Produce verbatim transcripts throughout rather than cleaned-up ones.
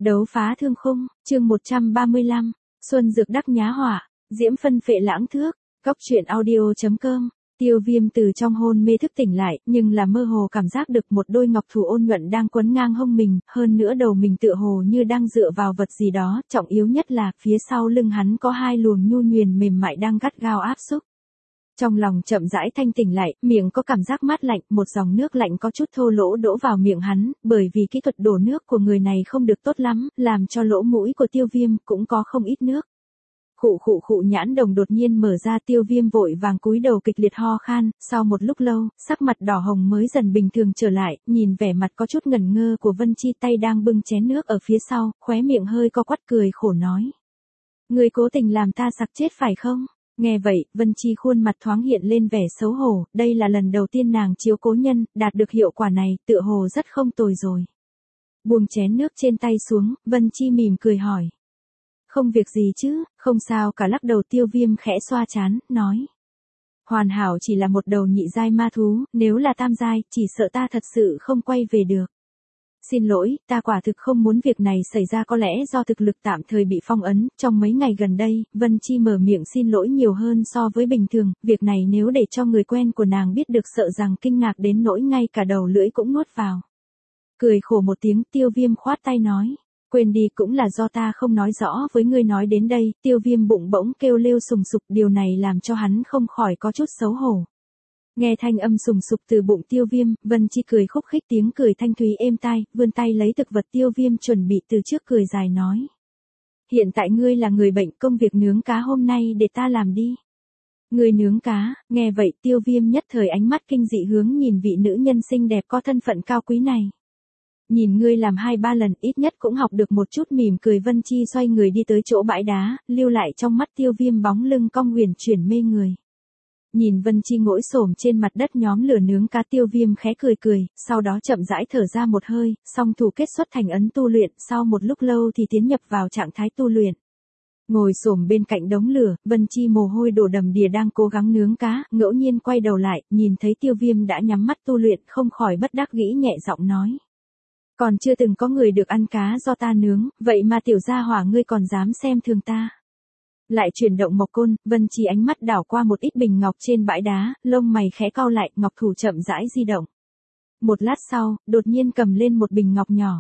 Đấu phá thương khung, chương một trăm ba mươi lăm, Xuân dược đắc nhá hỏa, diễm phân phệ lãng thước, góc truyện audio.com. Tiêu Viêm từ trong hôn mê thức tỉnh lại, nhưng là mơ hồ cảm giác được một đôi ngọc thủ ôn nhuận đang quấn ngang hông mình, hơn nữa đầu mình tựa hồ như đang dựa vào vật gì đó, trọng yếu nhất là phía sau lưng hắn có hai luồng nhu nhuyền mềm mại đang gắt gao áp xúc. Trong lòng chậm rãi thanh tỉnh lại, miệng có cảm giác mát lạnh, một dòng nước lạnh có chút thô lỗ đổ vào miệng hắn, bởi vì kỹ thuật đổ nước của người này không được tốt lắm, làm cho lỗ mũi của Tiêu Viêm cũng có không ít nước. Khụ khụ khụ nhãn đồng đột nhiên mở ra, Tiêu Viêm vội vàng cúi đầu kịch liệt ho khan, sau một lúc lâu, sắc mặt đỏ hồng mới dần bình thường trở lại, nhìn vẻ mặt có chút ngẩn ngơ của Vân Chi tay đang bưng chén nước ở phía sau, khóe miệng hơi co quắp cười khổ nói. Người cố tình làm ta sặc chết phải không? Nghe vậy, Vân Chi khuôn mặt thoáng hiện lên vẻ xấu hổ, đây là lần đầu tiên nàng chiếu cố nhân, đạt được hiệu quả này, tựa hồ rất không tồi rồi. Buông chén nước trên tay xuống, Vân Chi mỉm cười hỏi. Không việc gì chứ, không sao cả, lắc đầu. Tiêu Viêm khẽ xoa trán, nói. Hoàn hảo chỉ là một đầu nhị giai ma thú, nếu là tam giai, chỉ sợ ta thật sự không quay về được. Xin lỗi, ta quả thực không muốn việc này xảy ra, có lẽ do thực lực tạm thời bị phong ấn, trong mấy ngày gần đây, Vân Chi mở miệng xin lỗi nhiều hơn so với bình thường, việc này nếu để cho người quen của nàng biết được sợ rằng kinh ngạc đến nỗi ngay cả đầu lưỡi cũng nuốt vào. Cười khổ một tiếng, Tiêu Viêm khoát tay nói. Quên đi, cũng là do ta không nói rõ với ngươi. Nói đến đây, Tiêu Viêm bụng bỗng kêu lêu sùng sục, điều này làm cho hắn không khỏi có chút xấu hổ. Nghe thanh âm sùng sục từ bụng Tiêu Viêm, Vân Chi cười khúc khích, tiếng cười thanh thúy êm tai, vươn tay lấy thực vật Tiêu Viêm chuẩn bị từ trước, cười dài nói. Hiện tại ngươi là người bệnh, công việc nướng cá hôm nay để ta làm đi. Ngươi nướng cá? Nghe vậy Tiêu Viêm nhất thời ánh mắt kinh dị hướng nhìn vị nữ nhân xinh đẹp có thân phận cao quý này. Nhìn ngươi làm hai ba lần, ít nhất cũng học được một chút. Mỉm cười, Vân Chi xoay người đi tới chỗ bãi đá, lưu lại trong mắt Tiêu Viêm bóng lưng cong huyền chuyển mê người. Nhìn Vân Chi ngồi xổm trên mặt đất nhóm lửa nướng cá, Tiêu Viêm khẽ cười cười, sau đó chậm rãi thở ra một hơi, song thủ kết xuất thành ấn tu luyện, sau một lúc lâu thì tiến nhập vào trạng thái tu luyện. Ngồi xổm bên cạnh đống lửa, Vân Chi mồ hôi đổ đầm đìa đang cố gắng nướng cá, ngẫu nhiên quay đầu lại, nhìn thấy Tiêu Viêm đã nhắm mắt tu luyện, không khỏi bất đắc dĩ nhẹ giọng nói. Còn chưa từng có người được ăn cá do ta nướng, vậy mà tiểu gia hỏa ngươi còn dám xem thường ta. Lại chuyển động mộc côn, Vân Chi ánh mắt đảo qua một ít bình ngọc trên bãi đá, lông mày khẽ cau lại, ngọc thủ chậm rãi di động. Một lát sau, đột nhiên cầm lên một bình ngọc nhỏ.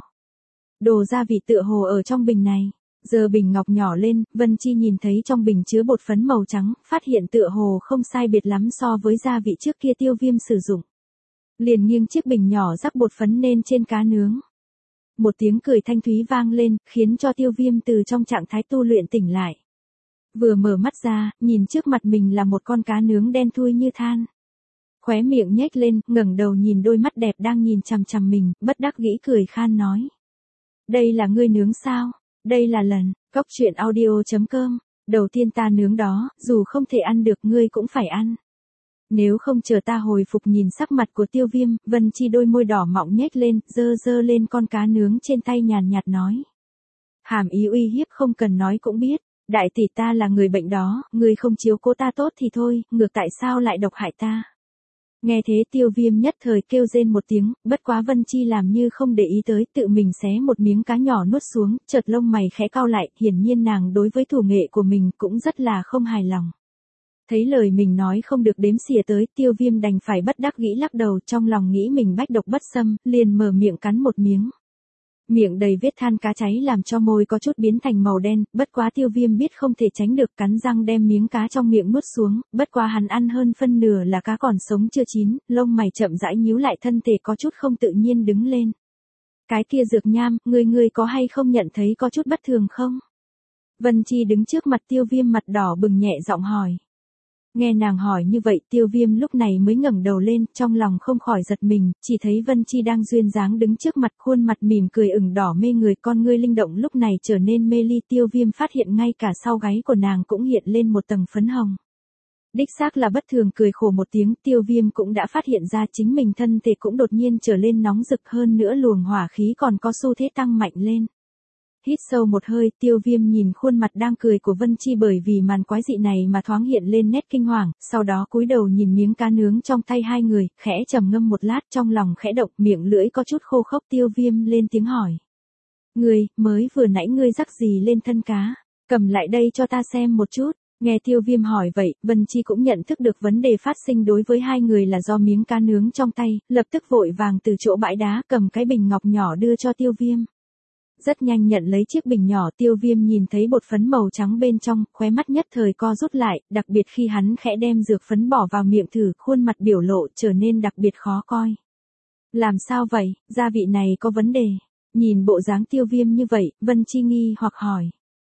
Đồ gia vị tựa hồ ở trong bình này. Giờ bình ngọc nhỏ lên, Vân Chi nhìn thấy trong bình chứa bột phấn màu trắng, phát hiện tựa hồ không sai biệt lắm so với gia vị trước kia Tiêu Viêm sử dụng. Liền nghiêng chiếc bình nhỏ rắc bột phấn lên trên cá nướng. Một tiếng cười thanh thúy vang lên, khiến cho Tiêu Viêm từ trong trạng thái tu luyện tỉnh lại. Vừa mở mắt ra, nhìn trước mặt mình là một con cá nướng đen thui như than. Khóe miệng nhếch lên, ngẩng đầu nhìn đôi mắt đẹp đang nhìn chằm chằm mình, bất đắc dĩ cười khan nói. Đây là ngươi nướng sao? Đây là lần, góc truyện audio.com, đầu tiên ta nướng đó, dù không thể ăn được ngươi cũng phải ăn. Nếu không chờ ta hồi phục. Nhìn sắc mặt của Tiêu Viêm, Vân Chi đôi môi đỏ mọng nhếch lên, dơ dơ lên con cá nướng trên tay, nhàn nhạt nói. Hàm ý uy hiếp không cần nói cũng biết, đại tỷ ta là người bệnh đó, ngươi không chiếu cố ta tốt thì thôi, ngược tại sao lại độc hại ta. Nghe thế Tiêu Viêm nhất thời kêu rên một tiếng, bất quá Vân Chi làm như không để ý tới, tự mình xé một miếng cá nhỏ nuốt xuống, chợt lông mày khẽ cau lại, hiển nhiên nàng đối với thủ nghệ của mình cũng rất là không hài lòng. Thấy lời mình nói không được đếm xỉa tới, Tiêu Viêm đành phải bất đắc dĩ lắc đầu, trong lòng nghĩ mình bách độc bất xâm, liền mở miệng cắn một miếng. Miệng đầy vết than cá cháy làm cho môi có chút biến thành màu đen, bất quá Tiêu Viêm biết không thể tránh được, cắn răng đem miếng cá trong miệng nuốt xuống, bất quá hắn ăn hơn phân nửa là cá còn sống chưa chín, lông mày chậm rãi nhíu lại, thân thể có chút không tự nhiên đứng lên. Cái kia Dược Nham, ngươi ngươi có hay không nhận thấy có chút bất thường không? Vân Chi đứng trước mặt Tiêu Viêm mặt đỏ bừng nhẹ giọng hỏi. Nghe nàng hỏi như vậy, Tiêu Viêm lúc này mới ngẩng đầu lên, trong lòng không khỏi giật mình, chỉ thấy Vân Chi đang duyên dáng đứng trước mặt, khuôn mặt mỉm cười ửng đỏ mê người, con ngươi linh động lúc này trở nên mê ly. Tiêu Viêm phát hiện ngay cả sau gáy của nàng cũng hiện lên một tầng phấn hồng. Đích xác là bất thường, cười khổ một tiếng, Tiêu Viêm cũng đã phát hiện ra chính mình thân thể cũng đột nhiên trở lên nóng rực, hơn nữa luồng hỏa khí còn có xu thế tăng mạnh lên. Hít sâu một hơi, Tiêu Viêm nhìn khuôn mặt đang cười của Vân Chi bởi vì màn quái dị này mà thoáng hiện lên nét kinh hoàng, sau đó cúi đầu nhìn miếng cá nướng trong tay hai người, khẽ trầm ngâm một lát, trong lòng khẽ động, miệng lưỡi có chút khô khốc. Tiêu Viêm lên tiếng hỏi. Ngươi, mới vừa nãy ngươi rắc gì lên thân cá, cầm lại đây cho ta xem một chút. Nghe Tiêu Viêm hỏi vậy, Vân Chi cũng nhận thức được vấn đề phát sinh đối với hai người là do miếng cá nướng trong tay, lập tức vội vàng từ chỗ bãi đá cầm cái bình ngọc nhỏ đưa cho Tiêu Viêm. Rất nhanh nhận lấy chiếc bình nhỏ, Tiêu Viêm nhìn thấy bột phấn màu trắng bên trong, khóe mắt nhất thời co rút lại, đặc biệt khi hắn khẽ đem dược phấn bỏ vào miệng thử, khuôn mặt biểu lộ trở nên đặc biệt khó coi. Làm sao vậy, gia vị này có vấn đề? Nhìn bộ dáng Tiêu Viêm như vậy, Vân Chi nghi hoặc hỏi.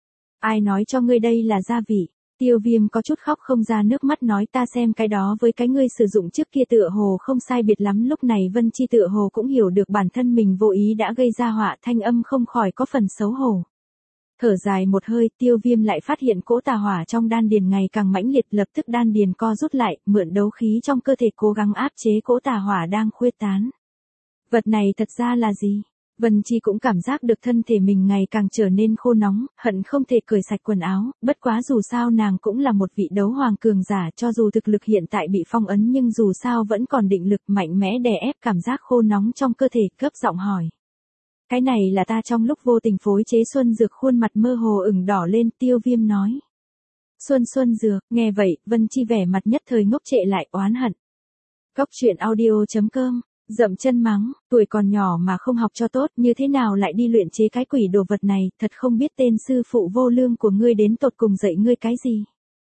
Ai nói cho ngươi đây là gia vị? Tiêu Viêm có chút khóc không ra nước mắt nói ta xem cái đó với cái ngươi sử dụng trước kia tựa hồ không sai biệt lắm. Lúc này Vân Chi tựa hồ cũng hiểu được bản thân mình vô ý đã gây ra họa, thanh âm không khỏi có phần xấu hổ. Thở dài một hơi, Tiêu Viêm lại phát hiện cỗ tà hỏa trong đan điền ngày càng mãnh liệt, lập tức đan điền co rút lại, mượn đấu khí trong cơ thể cố gắng áp chế cỗ tà hỏa đang khuếch tán. Vật này thật ra là gì? Vân Chi cũng cảm giác được thân thể mình ngày càng trở nên khô nóng, hận không thể cởi sạch quần áo, bất quá dù sao nàng cũng là một vị đấu hoàng cường giả, cho dù thực lực hiện tại bị phong ấn nhưng dù sao vẫn còn định lực mạnh mẽ đè ép cảm giác khô nóng trong cơ thể, cấp giọng hỏi. Cái này là ta trong lúc vô tình phối chế xuân dược, khuôn mặt mơ hồ ửng đỏ lên. Tiêu Viêm nói. Xuân xuân dược, nghe vậy, Vân Chi vẻ mặt nhất thời ngốc trệ lại, oán hận. Cốc truyện audio chấm com Dậm chân mắng, tuổi còn nhỏ mà không học cho tốt, như thế nào lại đi luyện chế cái quỷ đồ vật này, thật không biết tên sư phụ vô lương của ngươi đến tột cùng dạy ngươi cái gì.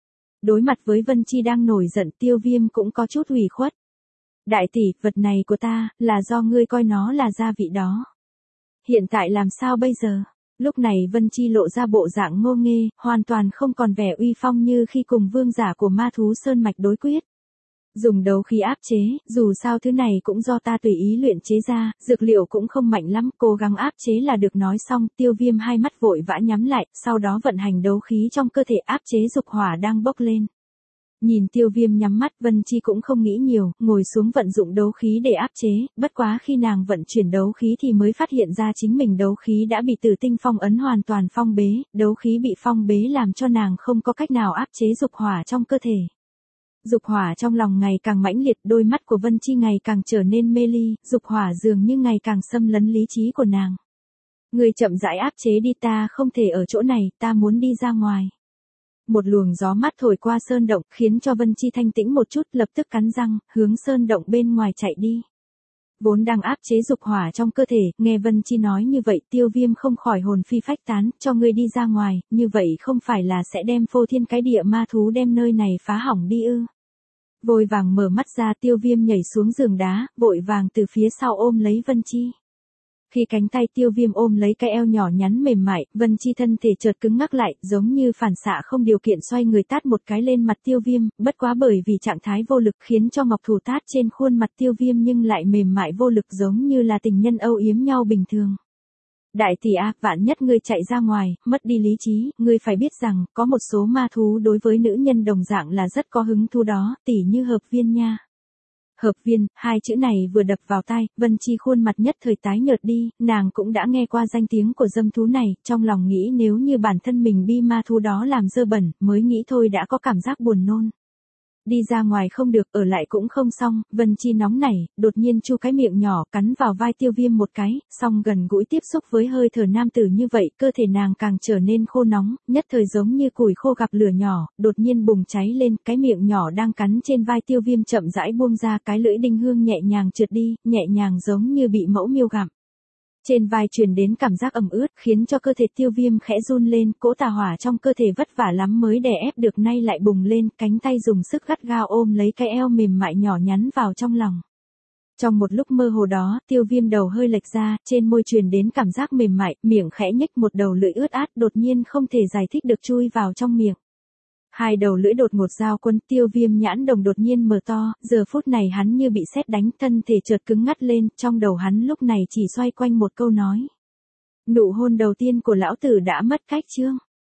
Đối mặt với Vân Chi đang nổi giận, Tiêu Viêm cũng có chút ủy khuất. Đại tỷ, vật này của ta, là do ngươi coi nó là gia vị đó. Hiện tại làm sao bây giờ? Lúc này Vân Chi lộ ra bộ dạng ngô nghê, hoàn toàn không còn vẻ uy phong như khi cùng vương giả của ma thú sơn mạch đối quyết. Dùng đấu khí áp chế, dù sao thứ này cũng do ta tùy ý luyện chế ra, dược liệu cũng không mạnh lắm, cố gắng áp chế là được. Nói xong, Tiêu Viêm hai mắt vội vã nhắm lại, sau đó vận hành đấu khí trong cơ thể áp chế dục hỏa đang bốc lên. Nhìn Tiêu Viêm nhắm mắt, Vân Chi cũng không nghĩ nhiều, ngồi xuống vận dụng đấu khí để áp chế, bất quá khi nàng vận chuyển đấu khí thì mới phát hiện ra chính mình đấu khí đã bị tử tinh phong ấn hoàn toàn phong bế, đấu khí bị phong bế làm cho nàng không có cách nào áp chế dục hỏa trong cơ thể. Dục hỏa trong lòng ngày càng mãnh liệt, đôi mắt của Vân Chi ngày càng trở nên mê ly, dục hỏa dường như ngày càng xâm lấn lý trí của nàng. Người chậm rãi áp chế đi, ta không thể ở chỗ này, ta muốn đi ra ngoài. Một luồng gió mát thổi qua sơn động, khiến cho Vân Chi thanh tĩnh một chút, lập tức cắn răng, hướng sơn động bên ngoài chạy đi. Vốn đang áp chế dục hỏa trong cơ thể, nghe Vân Chi nói như vậy, Tiêu Viêm không khỏi hồn phi phách tán, cho ngươi đi ra ngoài, như vậy không phải là sẽ đem phô thiên cái địa ma thú đem nơi này phá hỏng đi ư? Vội vàng mở mắt ra, Tiêu Viêm nhảy xuống giường đá, vội vàng từ phía sau ôm lấy Vân Chi. Khi cánh tay Tiêu Viêm ôm lấy cái eo nhỏ nhắn mềm mại, Vân Chi thân thể chợt cứng ngắc lại, giống như phản xạ không điều kiện xoay người tát một cái lên mặt Tiêu Viêm, bất quá bởi vì trạng thái vô lực khiến cho ngọc thủ tát trên khuôn mặt Tiêu Viêm nhưng lại mềm mại vô lực, giống như là tình nhân âu yếm nhau bình thường. Đại tỷ a, vạn nhất ngươi chạy ra ngoài, mất đi lý trí, ngươi phải biết rằng, có một số ma thú đối với nữ nhân đồng dạng là rất có hứng thú đó, tỉ như Hợp Viên nha. Hợp Viên, hai chữ này vừa đập vào tai, Vân Chi khuôn mặt nhất thời tái nhợt đi, nàng cũng đã nghe qua danh tiếng của dâm thú này, trong lòng nghĩ nếu như bản thân mình bi ma thú đó làm dơ bẩn, mới nghĩ thôi đã có cảm giác buồn nôn. Đi ra ngoài không được, ở lại cũng không xong, Vân Chi nóng nảy, đột nhiên chu cái miệng nhỏ cắn vào vai Tiêu Viêm một cái, xong gần gũi tiếp xúc với hơi thở nam tử như vậy, cơ thể nàng càng trở nên khô nóng, nhất thời giống như củi khô gặp lửa nhỏ, đột nhiên bùng cháy lên, cái miệng nhỏ đang cắn trên vai Tiêu Viêm chậm rãi buông ra, cái lưỡi đinh hương nhẹ nhàng trượt đi, nhẹ nhàng giống như bị mẫu miêu gặm. Trên vai truyền đến cảm giác ẩm ướt, khiến cho cơ thể Tiêu Viêm khẽ run lên, cỗ tà hỏa trong cơ thể vất vả lắm mới đè ép được nay lại bùng lên, cánh tay dùng sức gắt gao ôm lấy cái eo mềm mại nhỏ nhắn vào trong lòng. Trong một lúc mơ hồ đó, Tiêu Viêm đầu hơi lệch ra, trên môi truyền đến cảm giác mềm mại, miệng khẽ nhếch, một đầu lưỡi ướt át đột nhiên không thể giải thích được chui vào trong miệng. Hai đầu lưỡi đột ngột giao quân, Tiêu Viêm nhãn đồng đột nhiên mở to, giờ phút này hắn như bị sét đánh, thân thể chợt cứng ngắt lên, trong đầu hắn lúc này chỉ xoay quanh một câu nói. Nụ hôn đầu tiên của lão tử đã mất cách chưa?